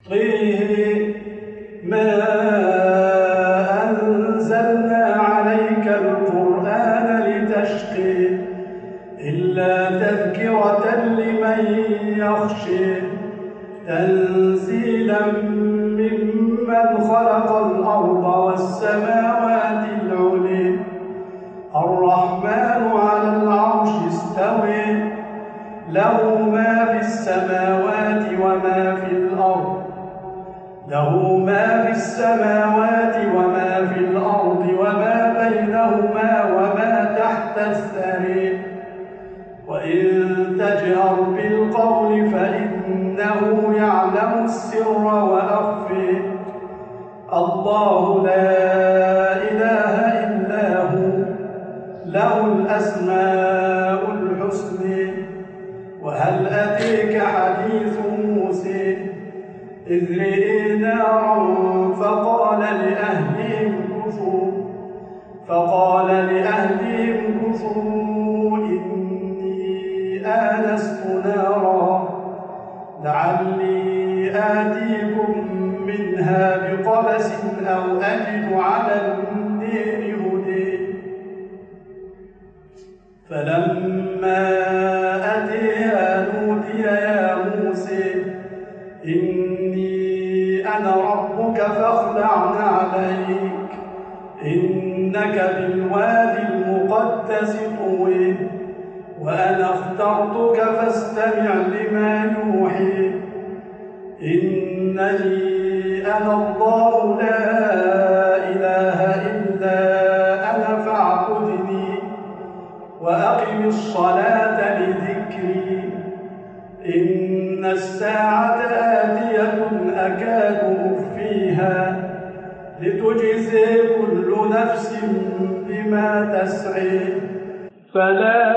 نسقيه ما أنزلنا عليك القرآن لتشقي إلا تذكرة لمن يخشي تنزيلا ممن خلق الأرض والسماوات العلي الرحمن على العرش استوي له ما في السماوات وما في الأرض وما بينهما وما تحت الثري وإن تجهر بالقول فإنه يعلم السر وأخفي الله لا إله إلا هو له الأسماء الحسنى وهل أتيك حديث موسى إذ رأى نارا فقال لأهلهم كثوا إني آنست نارا لعلي آتيكم منها بقبس أو أجد على النار هدى فلما أتيها نودي يا موسى إني أنا ربك فاخلع عليك إنك بالوادي المقدس طوى وأنا اخترتك فاستمع لما يوحي إنني أنا الله لا إله إلا أنا فاعبدني وأقم الصلاة لذكري إن الساعة آتية أكاد أخفيها لتجزي كل نفس بما تسعي فلا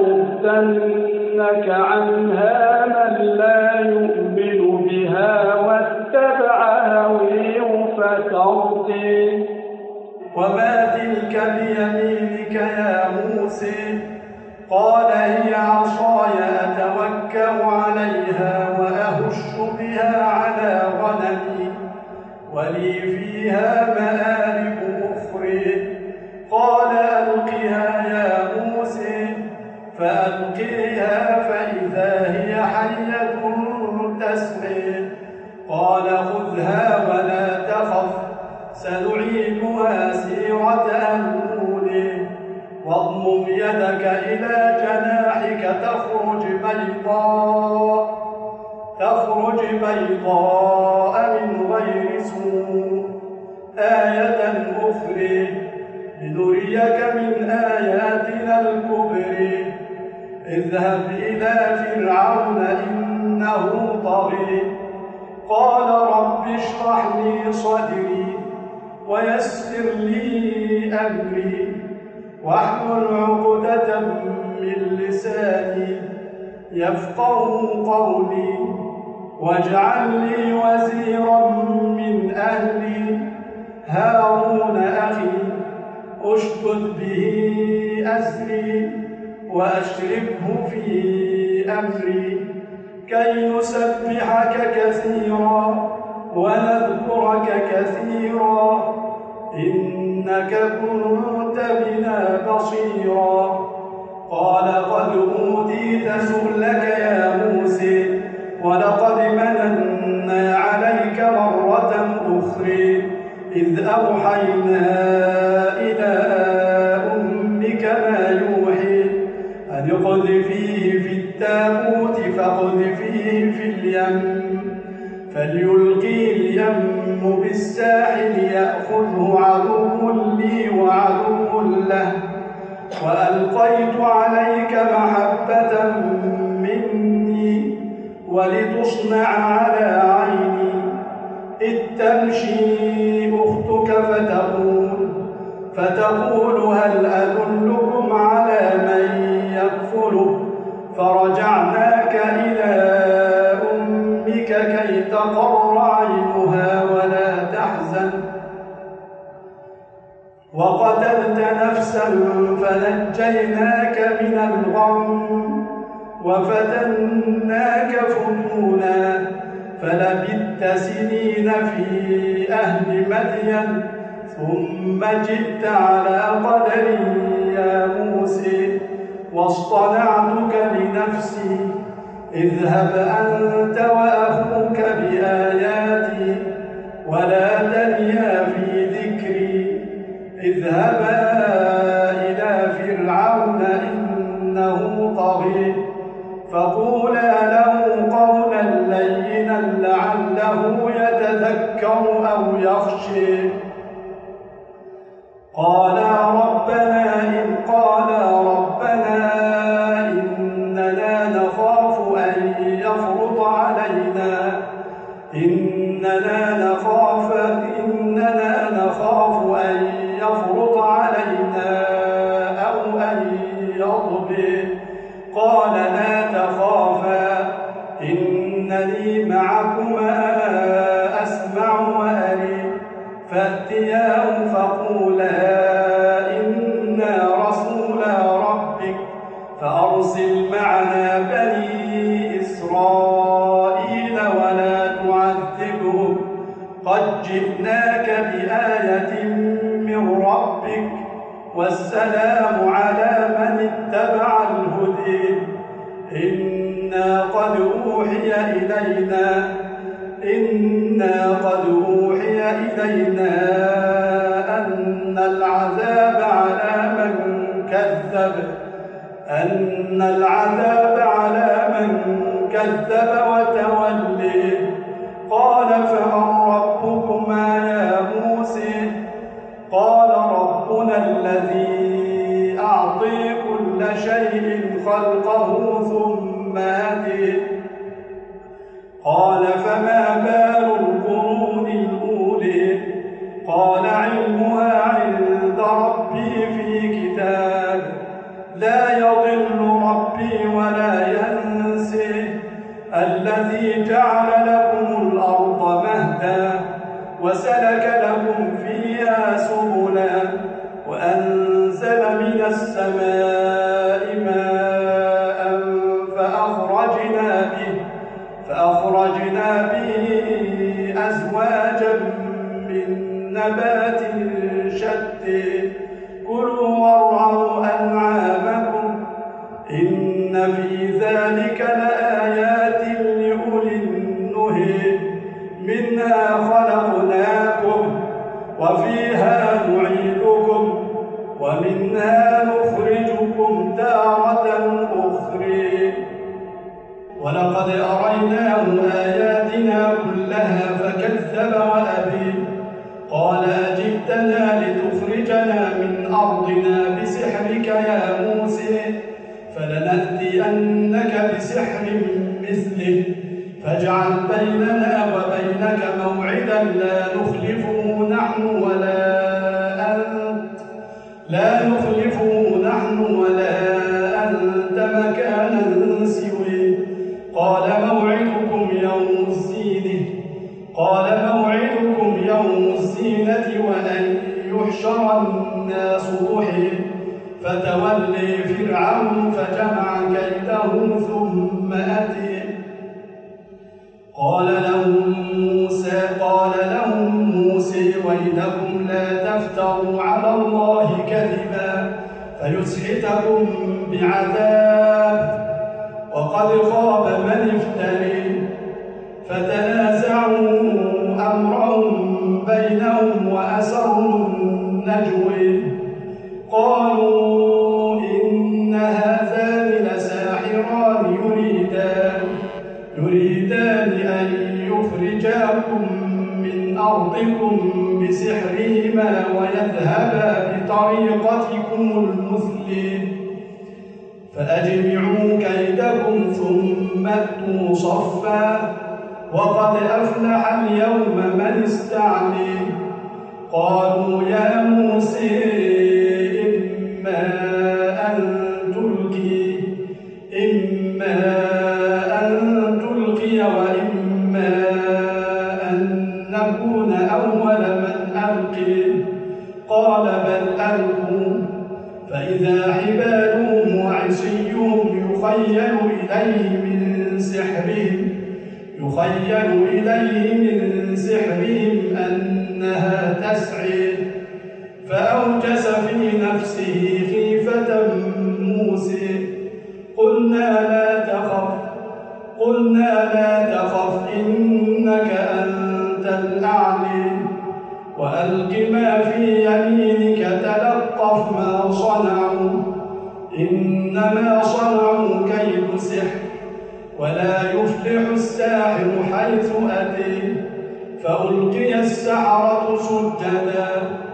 يصدنك عنها من لا يؤمن بها واتبع هويه فتردي وما تلك بيمينك يا موسى قال هي عصاي أتوكل عليها وأهش بها على غنمي ولي فيها مآرب أخرى قال ألقها يا موسى فألقيها فإذا هي حية تسعى قال خذها ولا تخف سنعيدها سيرتها الأولى واضمم يدك إلى جناحك تخرج بيضاء من غير سوء آية أخرى لنريك من آياتنا الكبرى اذهب إلى فرعون إنه طغى قال رب اشرح لي صدري ويسر لي أمري واحلل عقدة من لساني يفقهوا قولي واجعل لي وزيرا من أهلي هارون أخي أشدد به أزري وأشركه في أمري كي نسبحك كثيرا ونذكرك كثيرا إنك كنت بنا بصيرا قال قد أوتيت سؤلك يا موسى ولقد مننا عليك مرة أخرى إذ أوحينا إلى أمك ما يوحي أن اقذفيه في التابوت فاقذفيه في اليم فليلقي اليم بالساحل يأخذه عدو لي وعدو له وألقيت عليك محبة مني ولتصنع على عيني إذ تمشي أختك فتقول هل أدلكم على من يكفله فرجعناك إلى أمك كي تقر عينها ولا تحزن وقتلت نفسا فنجيناك من الغم وفتناك فتونا فلبثت سنين في أهل مدين ثم جئت على قدر يا موسى واصطنعتك لنفسي اذهب أنت وأخوك بآياتي ولا تنيا في ذكري اذهبا إلى فرعون إنه طغي فقولا له قولا لينا لعله يتذكر أو يخشى قالا ربنا إننا نخاف أن يفرط علينا أو أن يطغى قال لا تخافا إنني معكما أسمع وأري فأتياه فقولا إنا رسولا ربك فأرسل معنا بني إسرائيل ولا تعذبهم قد جئناك بآية من ربك والسلام على من اتبع الهدى إنا قد أوحي إلينا أن العذاب على من كذب وتولي قال فمن ربكما يا موسى قال ربنا الذي أعطي كل شيء خلقه ثم هدي قال فما بال القرون الأولى قال علمها عند ربي في كتاب لا يضل ربي ولا ينسى الذي جعل لكم الأرض مهدا وسلك لكم فيها سبلا وأنزل من السماء ماء فأخرجنا به أزواجا من نبات شتى كلوا وارعوا أنعامكم إن في ذلك لآيات لأولي النهي منها خلقناكم وفيها نعيدكم ومنها نخرجكم تارة أخرى ولقد أريناه آياتنا كلها فكذب وأبى قال أجئتنا لتخرجنا من أرضنا بسحرك يا موسى فلنأتينك بسحر مثله فاجعل بيننا وبينك موعدا لا نخلفه نحن ولا أنت مكانا سويه قال موعدكم يوم الزينة وأن يحشر الناس ضحى فتولي فرعون فجمع كيده ثم أتي قال لهم موسى ويلكم لا تفتروا على الله كذبا فيسحتكم بعذاب وقد خاب من افتري فتنازعوا أمرهم بينهم وأسروا النجوى قالوا إن هذان لساحران يريدان أن يخرجاكم من أرضكم بسحرهما ويذهبا بطريقتكم المثلى فأجمعوا كيدكم ثم أتوا صفا وقد أفلح اليوم من استعلي قالوا يا موسى إما أن تلقي وإما أن نكون أول من ألقي قال بل ألقوا فإذا حبالهم وعصيهم يخيل إليه من سحرهم يخيل إليه من سحرهم أنها تسعي فأوجس في نفسه خيفة موسى قلنا لا تخف إنك أنت الأعلى وألق ما في يمينك تلقف ما صنعوا إنما صنعوا كيد سحر ولا يفلح الساحر حيث أتي فألقي السحرة سجدا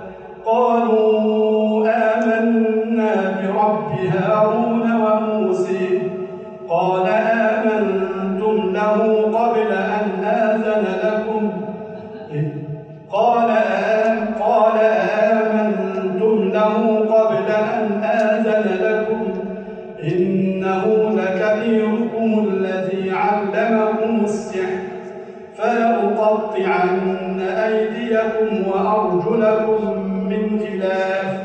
قالوا آمنا برب هارون وموسى قال آمنتم له قبل أن آذن لكم إنه لكبيركم الذي علمكم السحر فلأقطعن أيديكم وأرجلكم من خلاف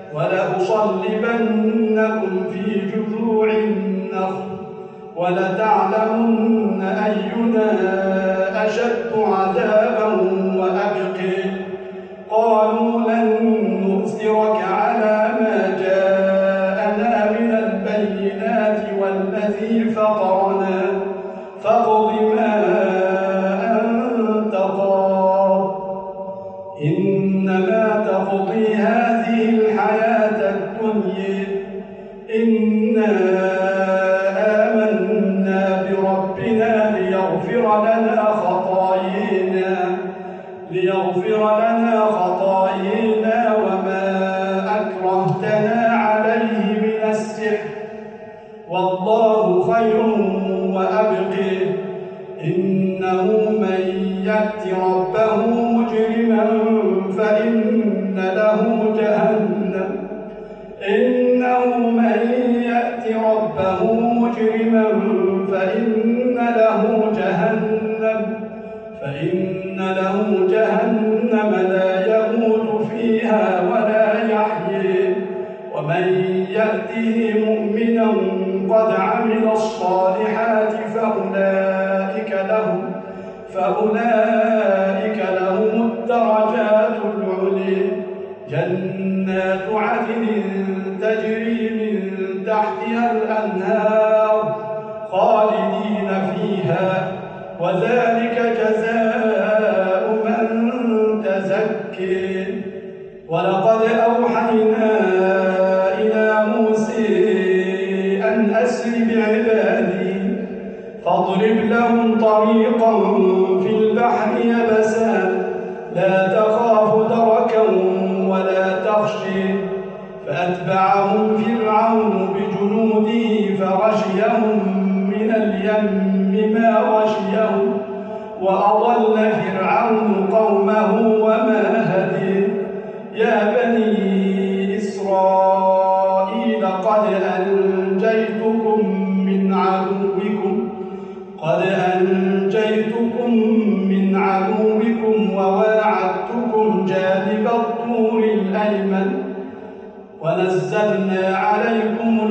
ولأصلبنكم في جذوع النخل ولتعلمن أينا أشد عذابا وأبقي قالوا لن نؤثرك على ما جاءنا من البينات والذي فطرنا فاقض ما أنت قاض إنما تقضي هذه الحياة الدنيا إنا آمنا بربنا ليغفر لنا خطايانا وما أكرهتنا عليه من السحر والله خير وأبقي إنه من يأت ربه مجرما فإن له جهنم لا يموت فيها ولا يحيي ومن يأته مؤمنا قد عمل الصالحات فأولئك لهم الدرجات العلي جنات عدن تجري من تحتها الأنهار خالدين فيها وذلك جزاء من تزكي ولقد أوحينا إلى موسى أن أسر بعبادي فاضرب لهم طريقا في البحر يبسا لا تخاف دركا ولا تخشي فأتبعهم فرعون بجنوده فغشيهم من اليم ما غشيهم وأضل فرعون قومه وما هدي يا بني إسرائيل قد أنجيتكم من عدوكم وواعدتكم جانب الطور الأيمن ونزلنا عليكم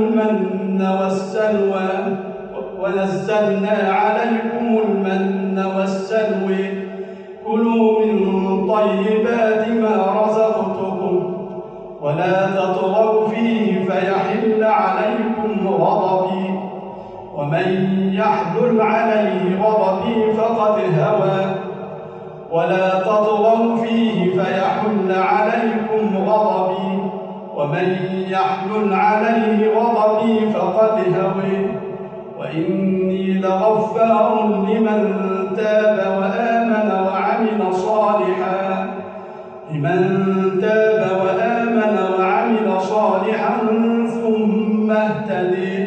المن والسلوى كلوا من طيبات ما رزقتكم ولا تطغوا فيه فيحل عليكم غضبي ومن يحلل عليه غضبي فقد هوى ولا تطغوا فيه فيحل عليكم غضبي ومن يحلل عليه غضبي فقد هوى وإني لغفار لمن تاب وآمن وعمل صالحا ثم اهتدي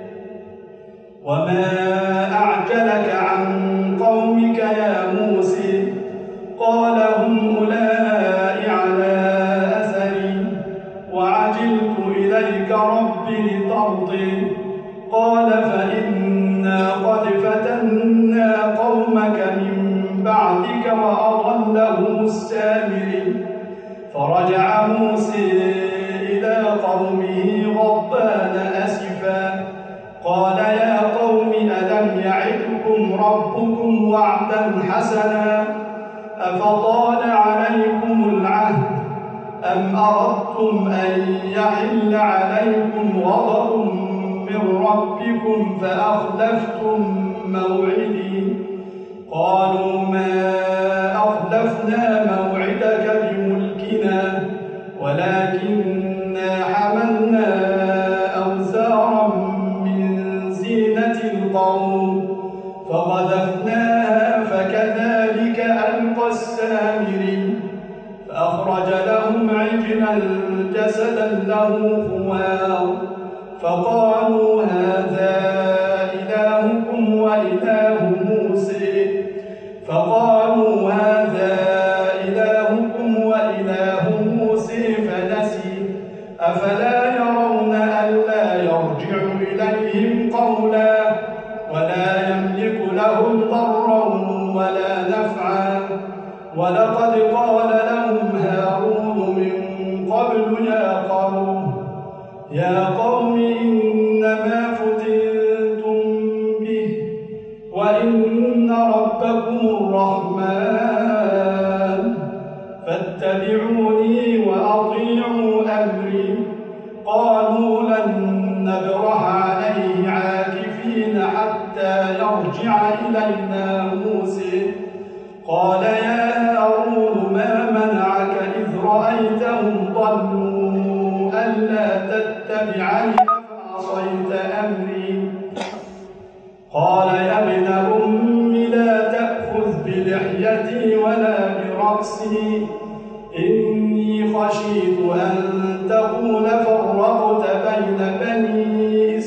وما أعجلك عن قومك يا موسى قال هم أولئك على أثري وعجلت إليك رب لترضي قال فإنا قد فتنا قومك من بعدك وأضلهم السامري فرجع موسى إلى قومه غضبان أسفا قال يا قوم ألم يعدكم ربكم حسنا أفطال عليكم العهد أم أردتم أن يحل عليكم غضب من ربكم فأخلفتم موعدي قالوا ما أخلفنا موعدك بملكنا ولكننا حملنا أوزارا من زينة القوم فقذفناها فكذلك ألقى السامري فأخرج لهم عجلا جسدا له خوار فقالوا هذا إلهكم وإله موسى فنسي أفلا يرون ألا يرجع إليهم قولا ولا يملك لهم ضرا ولا نفعا ولقد قال لهم هارون من قبل يا قوم إنما فتنتم به وإن ربكم الرحمن فاتبعوني وأطيعوا أمري قالوا لن نبرح عليه عاكفين حتى يرجع إلينا موسى قال يا هارون ما منعك إذ رأيتهم ضلوا ألا تتبعني فعصيت أمري قال يا ابن أم لا تأخذ بلحيتي ولا برأسي إني خشيت أن تقول فرقت بين بني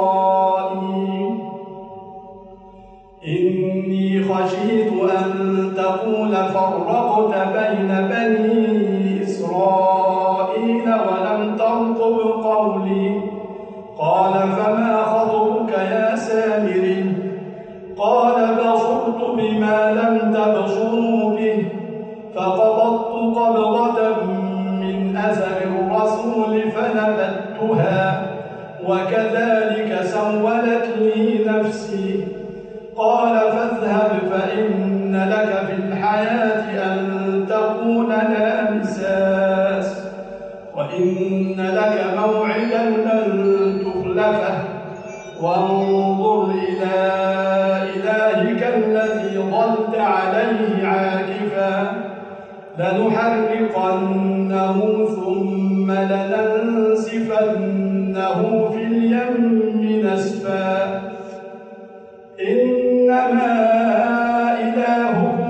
إسرائيل ولم ترقب قولي قال فما خطبك يا سامري قال بصرت بما لم تبصروا به فقبضت قبضة من أثر الرسول فنبذتها وكذلك سولت لي نفسي قال فاذهب فإن لك في الحياة أن تقول لا مساس وإن لك موعدا لن تخلفه وانظر إلى إلهك الذي ظلت عليه عاكفا لنحرقنه ثم لننسفنه في اليم نسفا إنما إلهكم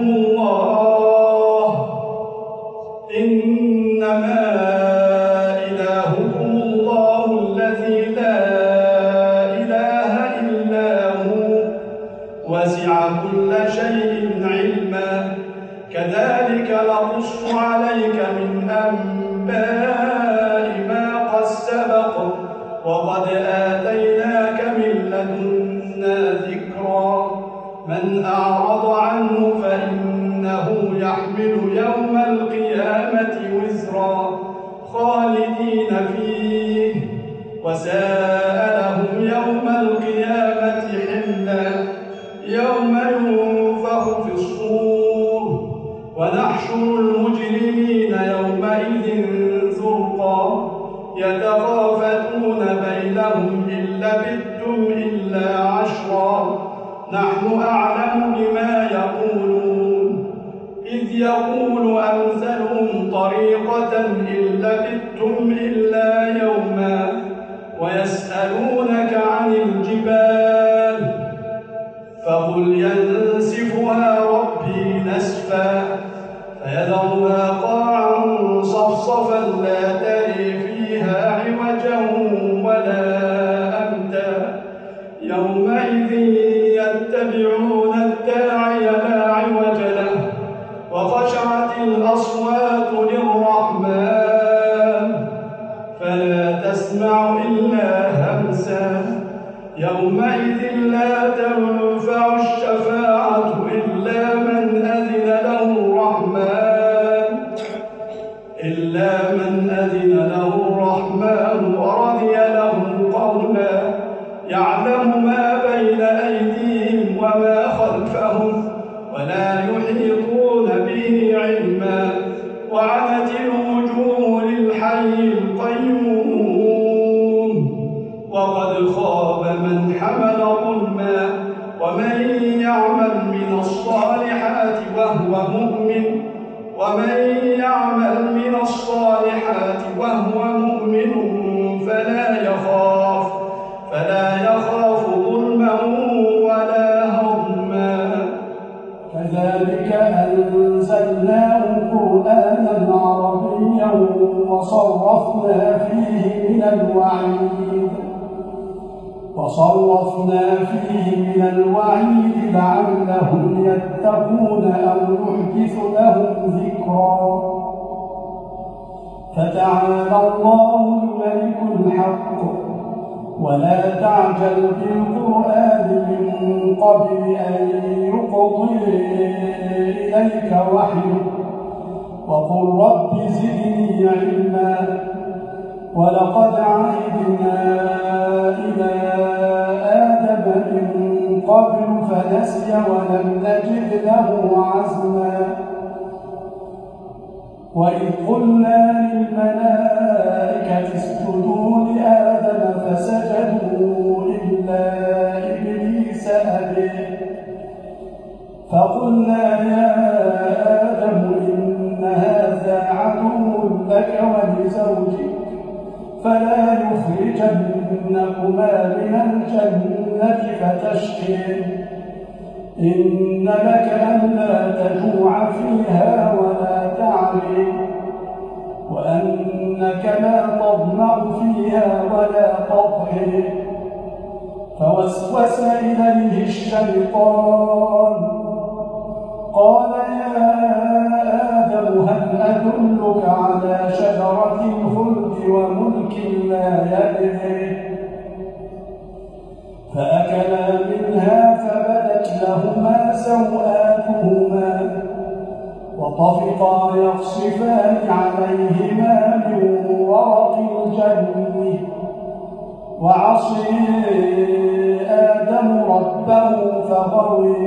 الله الذي لا إله إلا هو وسع كل شيء علما كذلك نقص عليك من أنباء ما قد سبق وقد آتيناك من لدنا ذكرا من أعرض عنه فإنه يحمل يوم القيامة وزرا خالدين فيه وساء لهم يوم القيامة حملا يوم ينفخ في الصور ونحشر المجرمين يومئذ زرقا يتخافتون بينهم إن لبثتم إلا عشرا نحن أعلم بما يقولون إذ يقول أمثلهم طريقة إن لبثتم إلا يوما ويسألونك عن الجبال فقل ينسفها ربي نسفا فيذرها قاعا صفصفا لا تري فيها عوجا ولا أمتا يومئذ يتبعون الداعي لا عوج له وخشعت الأصوات للرحمن فلا تسمع إلا همسا يومئذ لا تنفع الشفاعة إلا من أذن له الرحمن ورضي له قولا يعلم ما بين أيديهم وما خلفهم ولا علما وعنت الوجوه للحي القيوم وقد خاب من حمل ظلما ومن يعمل من الصالحات وهو مؤمن فلا يخاف ظلما ولا هضما كذلك أنزلناه قرآنا عربيا وصرفنا فيه من الوعيد لعلهم يتقون أو يحدث لهم ذكرا فتعالى الله الملك الحق ولا تعجل بالقرآن من قبل أن يقضي إليك وحيه وقل رب زدني علما ولقد عهدنا إلى آدم من قبل فنسي ولم نجد له عزما وإذ قلنا للملائكة اسجدوا لآدم فسجدوا إلا إبليس أبى فقلنا يا آدم إن هذا عدو لك ولزوجك فلا يخرجنكما من الجنة فتشقي إن لك ألا تجوع فيها ولا تعري وأنك لا تظمأ فيها ولا تضحي فوسوس إليه الشيطان قال يا آدم هل أدلك على شجرة الخلد وملك لا يبلى فأكلا منها فبدت لهما سوآتهما وطفقا يخصفان عليهما من ورق الجنة وعصي آدم ربه فغوي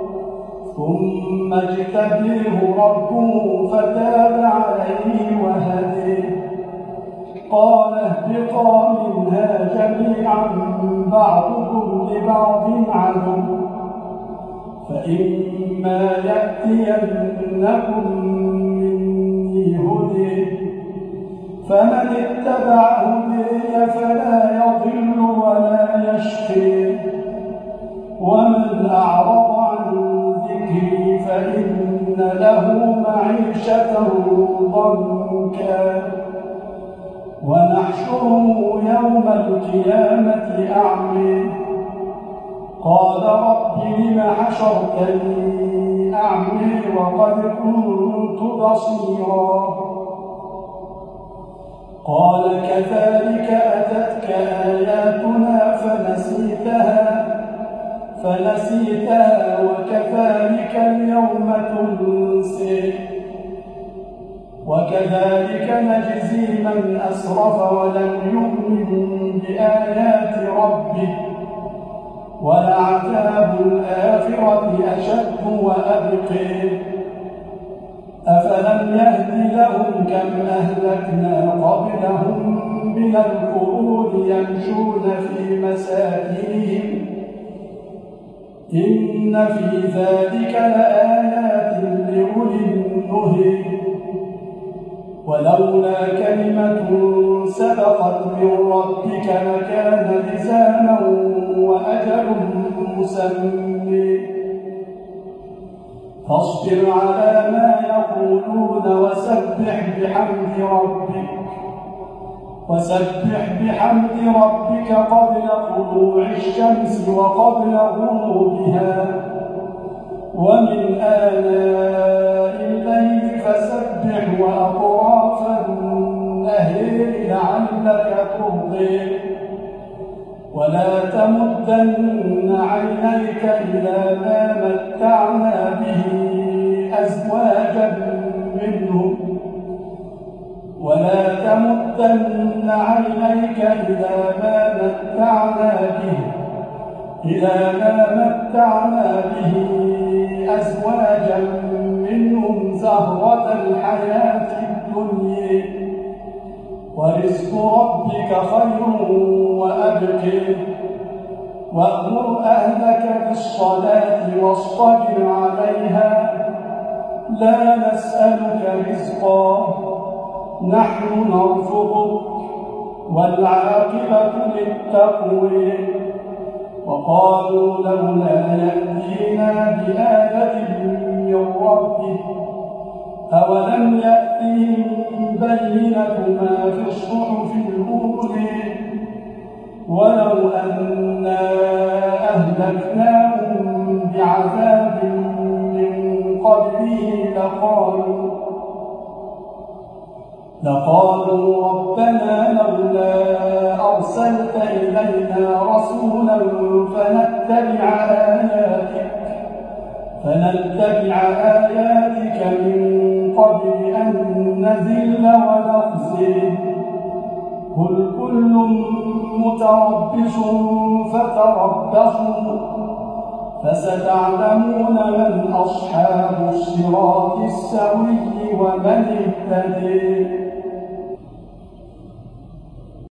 ثم اجتبيه ربه فتاب عليه وهديه قال اهبطا منها جميعا بعضكم لبعض عدو فإما يأتينكم مني هدى فمن اتبع هدي فلا يضل ولا يشقي ومن أعرض عن ذكري فإن له معيشة ضنكا ونحشره يوم القيامة أعمى قال رب لم حشرتني أعمى وقد كنت بصيرا قال كذلك أتتك آياتنا فنسيتها وكذلك اليوم تنسي وكذلك نجزي من أسرف ولم يؤمن بآيات ربه ولعذاب الآخرة أشد وأبقي أفلم يهد لهم كم أهلكنا قبلهم من القرون يمشون في مساكنهم إن في ذلك لآيات لأولي النهي ولولا كلمة سبقت من ربك لكان لزاما وأجل مسمى فاصبر على ما يقولون وسبح بحمد ربك قبل طلوع الشمس وقبل غروبها ومن آلاء الليل فسبح وأطراف النهر لعلك ترضي ولا تمدن عينيك إلى ما متعنا به أزواجا منهم ولا تمدن عينيك إلى ما متعنا به أزواجا منهم زهرة الحياة الدنيا ورزق ربك خير وأبقى وأمر أهلك بالصلاة واصطبر عليها لا نسألك رزقا نحن نرزقك والعاقبة للتقوى وقالوا لولا يأتينا بآية من ربه أولم يأتهم بينة ما في الصحف الأولى ولو أنا أهلكناهم بعذاب من قبله لقالوا ربنا لولا أرسلت إلينا رسولا فنتبع آياتك من قبل أن نذل ونخزي قل كل متربص فتربصوا فستعلمون من أصحاب الصراط السوي ومن اهتدي